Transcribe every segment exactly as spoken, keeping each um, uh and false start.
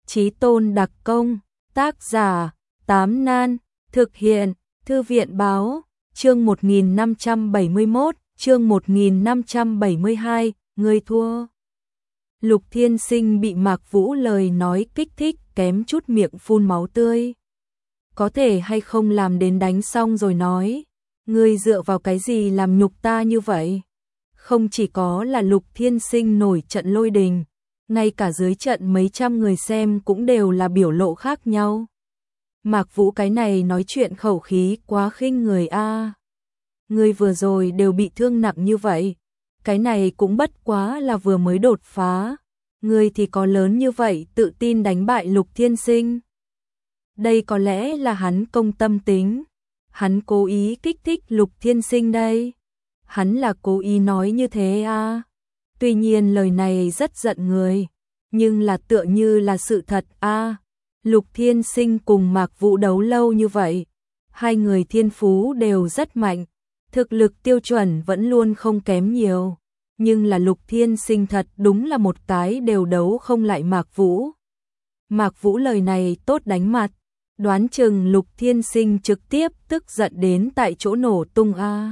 Chí tôn đặc công, tác giả, Tám Nan, thực hiện, Thư viện báo, chương một nghìn năm trăm bảy mươi mốt, chương một nghìn năm trăm bảy mươi hai, người thua. Lục Thiên Sinh bị Mạc Vũ lời nói kích thích kém chút miệng phun máu tươi. Có thể hay không làm đến đánh xong rồi nói, ngươi dựa vào cái gì làm nhục ta như vậy? Không chỉ có là Lục Thiên Sinh nổi trận lôi đình, ngay cả dưới trận mấy trăm người xem cũng đều là biểu lộ khác nhau. Mạc Vũ cái này nói chuyện khẩu khí quá khinh người a. Ngươi vừa rồi đều bị thương nặng như vậy, cái này cũng bất quá là vừa mới đột phá, ngươi thì có lớn như vậy tự tin đánh bại Lục Thiên Sinh. Đây có lẽ là hắn công tâm tính, hắn cố ý kích thích Lục Thiên Sinh đây. Hắn là cố ý nói như thế à. Tuy nhiên lời này rất giận người, nhưng là tựa như là sự thật à. Lục Thiên Sinh cùng Mạc Vũ đấu lâu như vậy, hai người thiên phú đều rất mạnh, thực lực tiêu chuẩn vẫn luôn không kém nhiều, nhưng là Lục Thiên Sinh thật đúng là một cái đều đấu không lại Mạc Vũ. Mạc Vũ lời này tốt đánh mặt, đoán chừng Lục Thiên Sinh trực tiếp tức giận đến tại chỗ nổ tung a.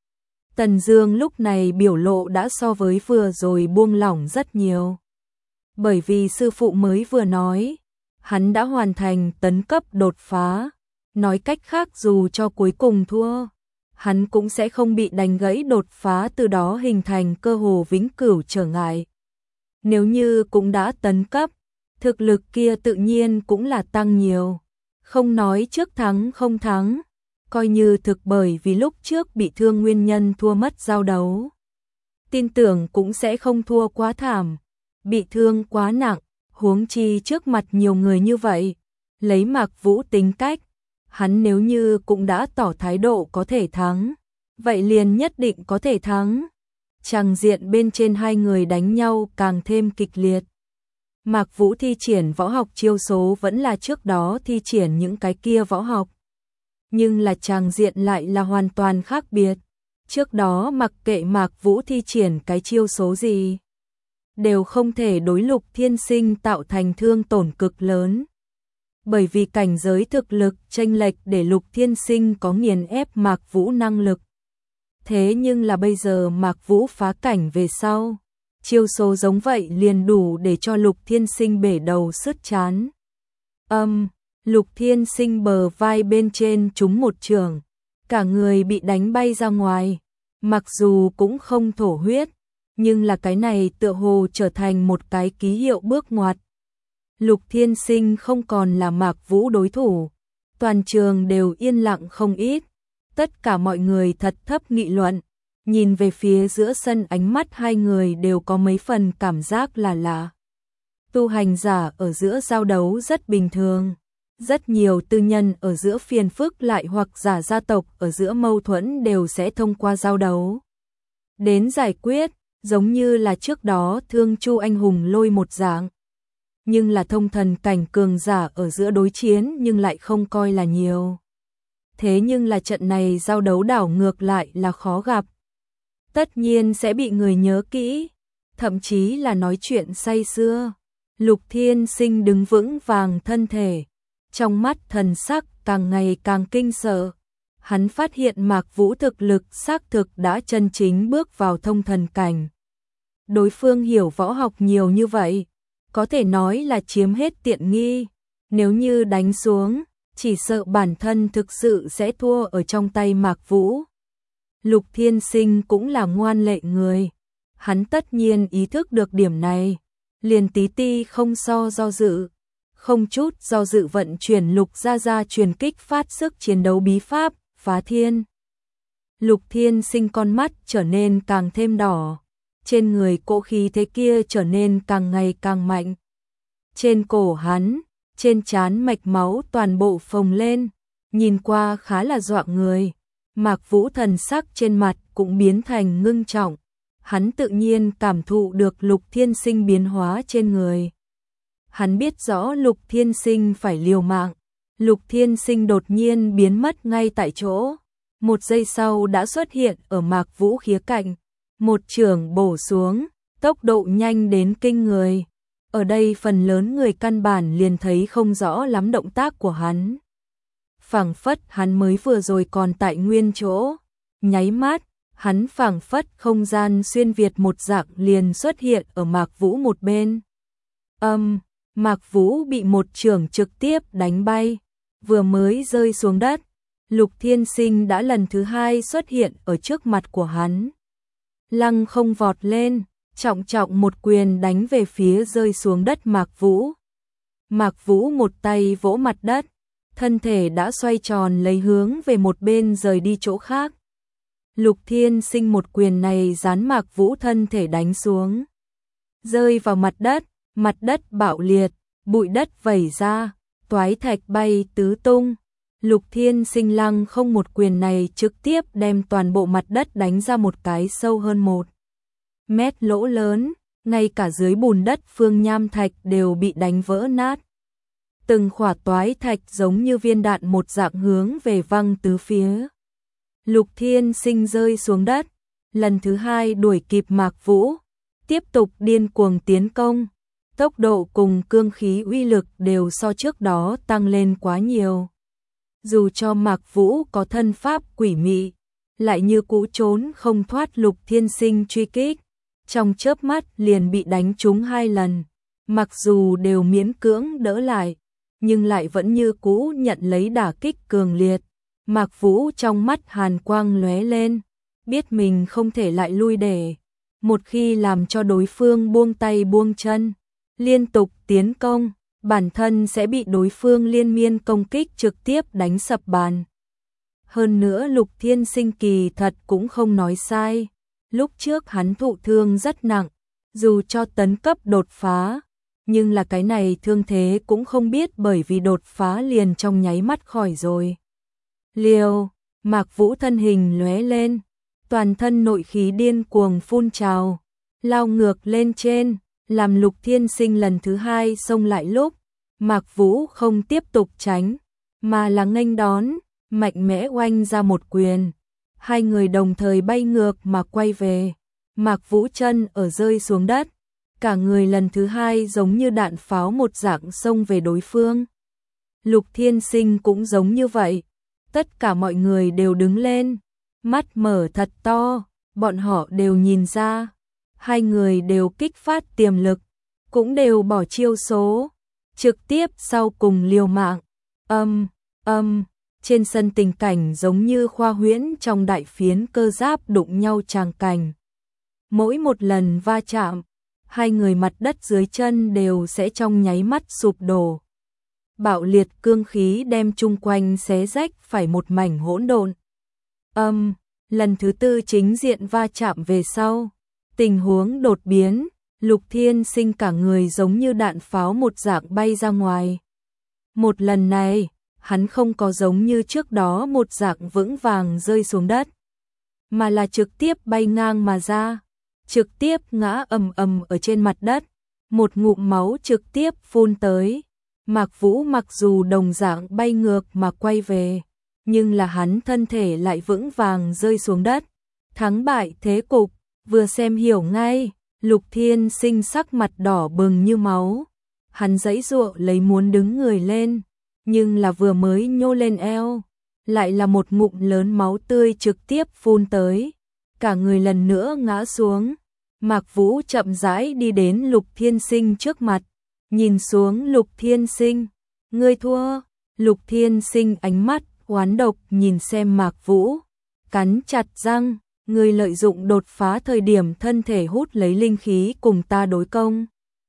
Tần Dương lúc này biểu lộ đã so với vừa rồi buông lỏng rất nhiều. Bởi vì sư phụ mới vừa nói, hắn đã hoàn thành tấn cấp đột phá, nói cách khác dù cho cuối cùng thua, hắn cũng sẽ không bị đánh gãy đột phá, từ đó hình thành cơ hồ vĩnh cửu trở ngại. Nếu như cũng đã tấn cấp, thực lực kia tự nhiên cũng là tăng nhiều, không nói trước thắng không thắng, coi như thực bởi vì lúc trước bị thương nguyên nhân thua mất giao đấu, tin tưởng cũng sẽ không thua quá thảm, bị thương quá nặng, huống chi trước mặt nhiều người như vậy, lấy Mạc Vũ tính cách, hắn nếu như cũng đã tỏ thái độ có thể thắng, vậy liền nhất định có thể thắng. Tràng diện bên trên hai người đánh nhau càng thêm kịch liệt. Mạc Vũ thi triển võ học chiêu số vẫn là trước đó thi triển những cái kia võ học, nhưng là tràng diện lại là hoàn toàn khác biệt. Trước đó mặc kệ Mạc Vũ thi triển cái chiêu số gì, đều không thể đối Lục Thiên Sinh tạo thành thương tổn cực lớn. Bởi vì cảnh giới thực lực chênh lệch để Lục Thiên Sinh có nghiền ép Mạc Vũ năng lực. Thế nhưng là bây giờ Mạc Vũ phá cảnh về sau, chiêu số giống vậy liền đủ để cho Lục Thiên Sinh bể đầu sứt trán. Âm, um, Lục Thiên Sinh bờ vai bên trên trúng một chưởng, cả người bị đánh bay ra ngoài, mặc dù cũng không thổ huyết, nhưng là cái này tựa hồ trở thành một cái ký hiệu bước ngoặt. Lục Thiên Sinh không còn là Mạc Vũ đối thủ, toàn trường đều yên lặng không ít, tất cả mọi người thật thấp nghị luận, nhìn về phía giữa sân, ánh mắt hai người đều có mấy phần cảm giác là lạ. Tu hành giả ở giữa giao đấu rất bình thường, rất nhiều tư nhân ở giữa phiền phức lại hoặc giả gia tộc ở giữa mâu thuẫn đều sẽ thông qua giao đấu đến giải quyết, giống như là trước đó Thương Chu anh hùng lôi một dạng. Nhưng là thông thần cảnh cường giả ở giữa đối chiến nhưng lại không coi là nhiều. Thế nhưng là trận này giao đấu đảo ngược lại là khó gặp. Tất nhiên sẽ bị người nhớ kỹ, thậm chí là nói chuyện say sưa. Lục Thiên Sinh đứng vững vàng thân thể, trong mắt thần sắc càng ngày càng kinh sợ. Hắn phát hiện Mạc Vũ thực lực xác thực đã chân chính bước vào thông thần cảnh. Đối phương hiểu võ học nhiều như vậy, có thể nói là chiếm hết tiện nghi. Nếu như đánh xuống, chỉ sợ bản thân thực sự sẽ thua ở trong tay Mạc Vũ. Lục Thiên Sinh cũng là ngoan lệ người, hắn tất nhiên ý thức được điểm này, liền tí ti không so do dự, không chút do dự vận chuyển Lục Gia Gia truyền kích phát sức chiến đấu bí pháp, phá thiên. Lục Thiên Sinh con mắt trở nên càng thêm đỏ, trên người cỗ khí thế kia trở nên càng ngày càng mạnh. Trên cổ hắn, trên trán mạch máu toàn bộ phồng lên, nhìn qua khá là dọa người. Mạc Vũ thần sắc trên mặt cũng biến thành ngưng trọng, hắn tự nhiên cảm thụ được Lục Thiên Sinh biến hóa trên người. Hắn biết rõ Lục Thiên Sinh phải liều mạng, Lục Thiên Sinh đột nhiên biến mất ngay tại chỗ, một giây sau đã xuất hiện ở Mạc Vũ khía cạnh, một chưởng bổ xuống, tốc độ nhanh đến kinh người. Ở đây phần lớn người căn bản liền thấy không rõ lắm động tác của hắn. Phảng phất hắn mới vừa rồi còn tại nguyên chỗ, nháy mắt, hắn phảng phất không gian xuyên việt một dạng liền xuất hiện ở Mạc Vũ một bên. Âm, um, Mạc Vũ bị một chưởng trực tiếp đánh bay, vừa mới rơi xuống đất, Lục Thiên Sinh đã lần thứ hai xuất hiện ở trước mặt của hắn. Lăng không vọt lên, trọng trọng một quyền đánh về phía rơi xuống đất Mạc Vũ. Mạc Vũ một tay vỗ mặt đất, thân thể đã xoay tròn lấy hướng về một bên rời đi chỗ khác. Lục Thiên Sinh một quyền này dán Mạc Vũ thân thể đánh xuống, rơi vào mặt đất, mặt đất bạo liệt, bụi đất vẩy ra, toái thạch bay tứ tung. Lục Thiên Sinh lăng không một quyền này trực tiếp đem toàn bộ mặt đất đánh ra một cái sâu hơn một mét lỗ lớn, ngay cả dưới bùn đất phương nham thạch đều bị đánh vỡ nát. Từng khỏa toái thạch giống như viên đạn một dạng hướng về văng tứ phía. Lục Thiên Sinh rơi xuống đất, lần thứ hai đuổi kịp Mạc Vũ, tiếp tục điên cuồng tiến công. Tốc độ cùng cương khí uy lực đều so trước đó tăng lên quá nhiều. Dù cho Mạc Vũ có thân pháp quỷ mị, lại như cũ trốn không thoát Lục Thiên Sinh truy kích, trong chớp mắt liền bị đánh trúng hai lần. Mặc dù đều miễn cưỡng đỡ lại, nhưng lại vẫn như cũ nhận lấy đả kích cường liệt. Mạc Vũ trong mắt hàn quang lóe lên, biết mình không thể lại lui để. Một khi làm cho đối phương buông tay buông chân, liên tục tiến công, bản thân sẽ bị đối phương liên miên công kích trực tiếp đánh sập bàn. Hơn nữa Lục Thiên Sinh kỳ thật cũng không nói sai. Lúc trước hắn thụ thương rất nặng, dù cho tấn cấp đột phá, nhưng là cái này thương thế cũng không biết bởi vì đột phá liền trong nháy mắt khỏi rồi. Liều, Mạc Vũ thân hình lóe lên, toàn thân nội khí điên cuồng phun trào, lao ngược lên trên, làm Lục Thiên Sinh lần thứ hai xông lại lúc, Mạc Vũ không tiếp tục tránh, mà là nghênh đón, mạnh mẽ oanh ra một quyền. Hai người đồng thời bay ngược mà quay về, Mạc Vũ chân ở rơi xuống đất, cả người lần thứ hai giống như đạn pháo một dạng xông về đối phương. Lục Thiên Sinh cũng giống như vậy, tất cả mọi người đều đứng lên, mắt mở thật to, bọn họ đều nhìn ra, hai người đều kích phát tiềm lực, cũng đều bỏ chiêu số, trực tiếp sau cùng liều mạng. Âm, âm, trên sân tình cảnh giống như khoa huyễn trong đại phiến cơ giáp đụng nhau tràng cảnh. Mỗi một lần va chạm, hai người mặt đất dưới chân đều sẽ trong nháy mắt sụp đổ. Bạo liệt cương khí đem chung quanh xé rách phải một mảnh hỗn độn. Âm, lần thứ tư chính diện va chạm về sau, tình huống đột biến, Lục Thiên Sinh cả người giống như đạn pháo một dạng bay ra ngoài. Một lần này, hắn không có giống như trước đó một dạng vững vàng rơi xuống đất, mà là trực tiếp bay ngang mà ra, trực tiếp ngã ầm ầm ở trên mặt đất, một ngụm máu trực tiếp phun tới. Mạc Vũ mặc dù đồng dạng bay ngược mà quay về, nhưng là hắn thân thể lại vững vàng rơi xuống đất. Thắng bại thế cục, vừa xem hiểu ngay, Lục Thiên Sinh sắc mặt đỏ bừng như máu. Hắn giãy giụa lấy muốn đứng người lên, nhưng là vừa mới nhô lên eo, lại là một ngụm lớn máu tươi trực tiếp phun tới, cả người lần nữa ngã xuống. Mạc Vũ chậm rãi đi đến Lục Thiên Sinh trước mặt, nhìn xuống Lục Thiên Sinh, ngươi thua. Lục Thiên Sinh ánh mắt oán độc nhìn xem Mạc Vũ, cắn chặt răng, ngươi lợi dụng đột phá thời điểm thân thể hút lấy linh khí cùng ta đối công.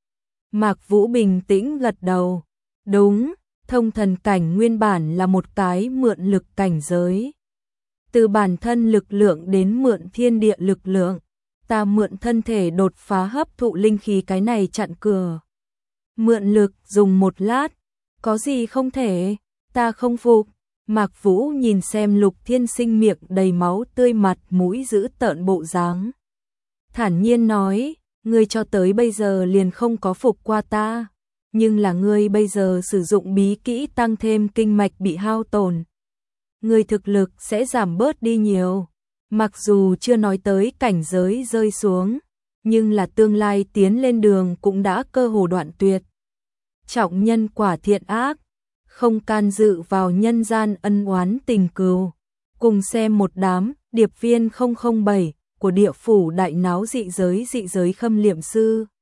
Mạc Vũ bình tĩnh gật đầu, đúng, thông thần cảnh nguyên bản là một cái mượn lực cảnh giới. Từ bản thân lực lượng đến mượn thiên địa lực lượng, ta mượn thân thể đột phá hấp thụ linh khí cái này chặn cửa. Mượn lực dùng một lát, có gì không thể, ta không phục. Mạc Vũ nhìn xem Lục Thiên Sinh miệng đầy máu tươi mặt mũi giữ tợn bộ dáng, thản nhiên nói, ngươi cho tới bây giờ liền không có phục qua ta, nhưng là ngươi bây giờ sử dụng bí kỹ tăng thêm kinh mạch bị hao tổn, ngươi thực lực sẽ giảm bớt đi nhiều. Mặc dù chưa nói tới cảnh giới rơi xuống, nhưng là tương lai tiến lên đường cũng đã cơ hồ đoạn tuyệt. Trọng nhân quả thiện ác, không can dự vào nhân gian ân oán tình cừu. Cùng xem một đám điệp viên không không bảy của địa phủ đại náo dị giới dị giới Khâm Liệm Sư.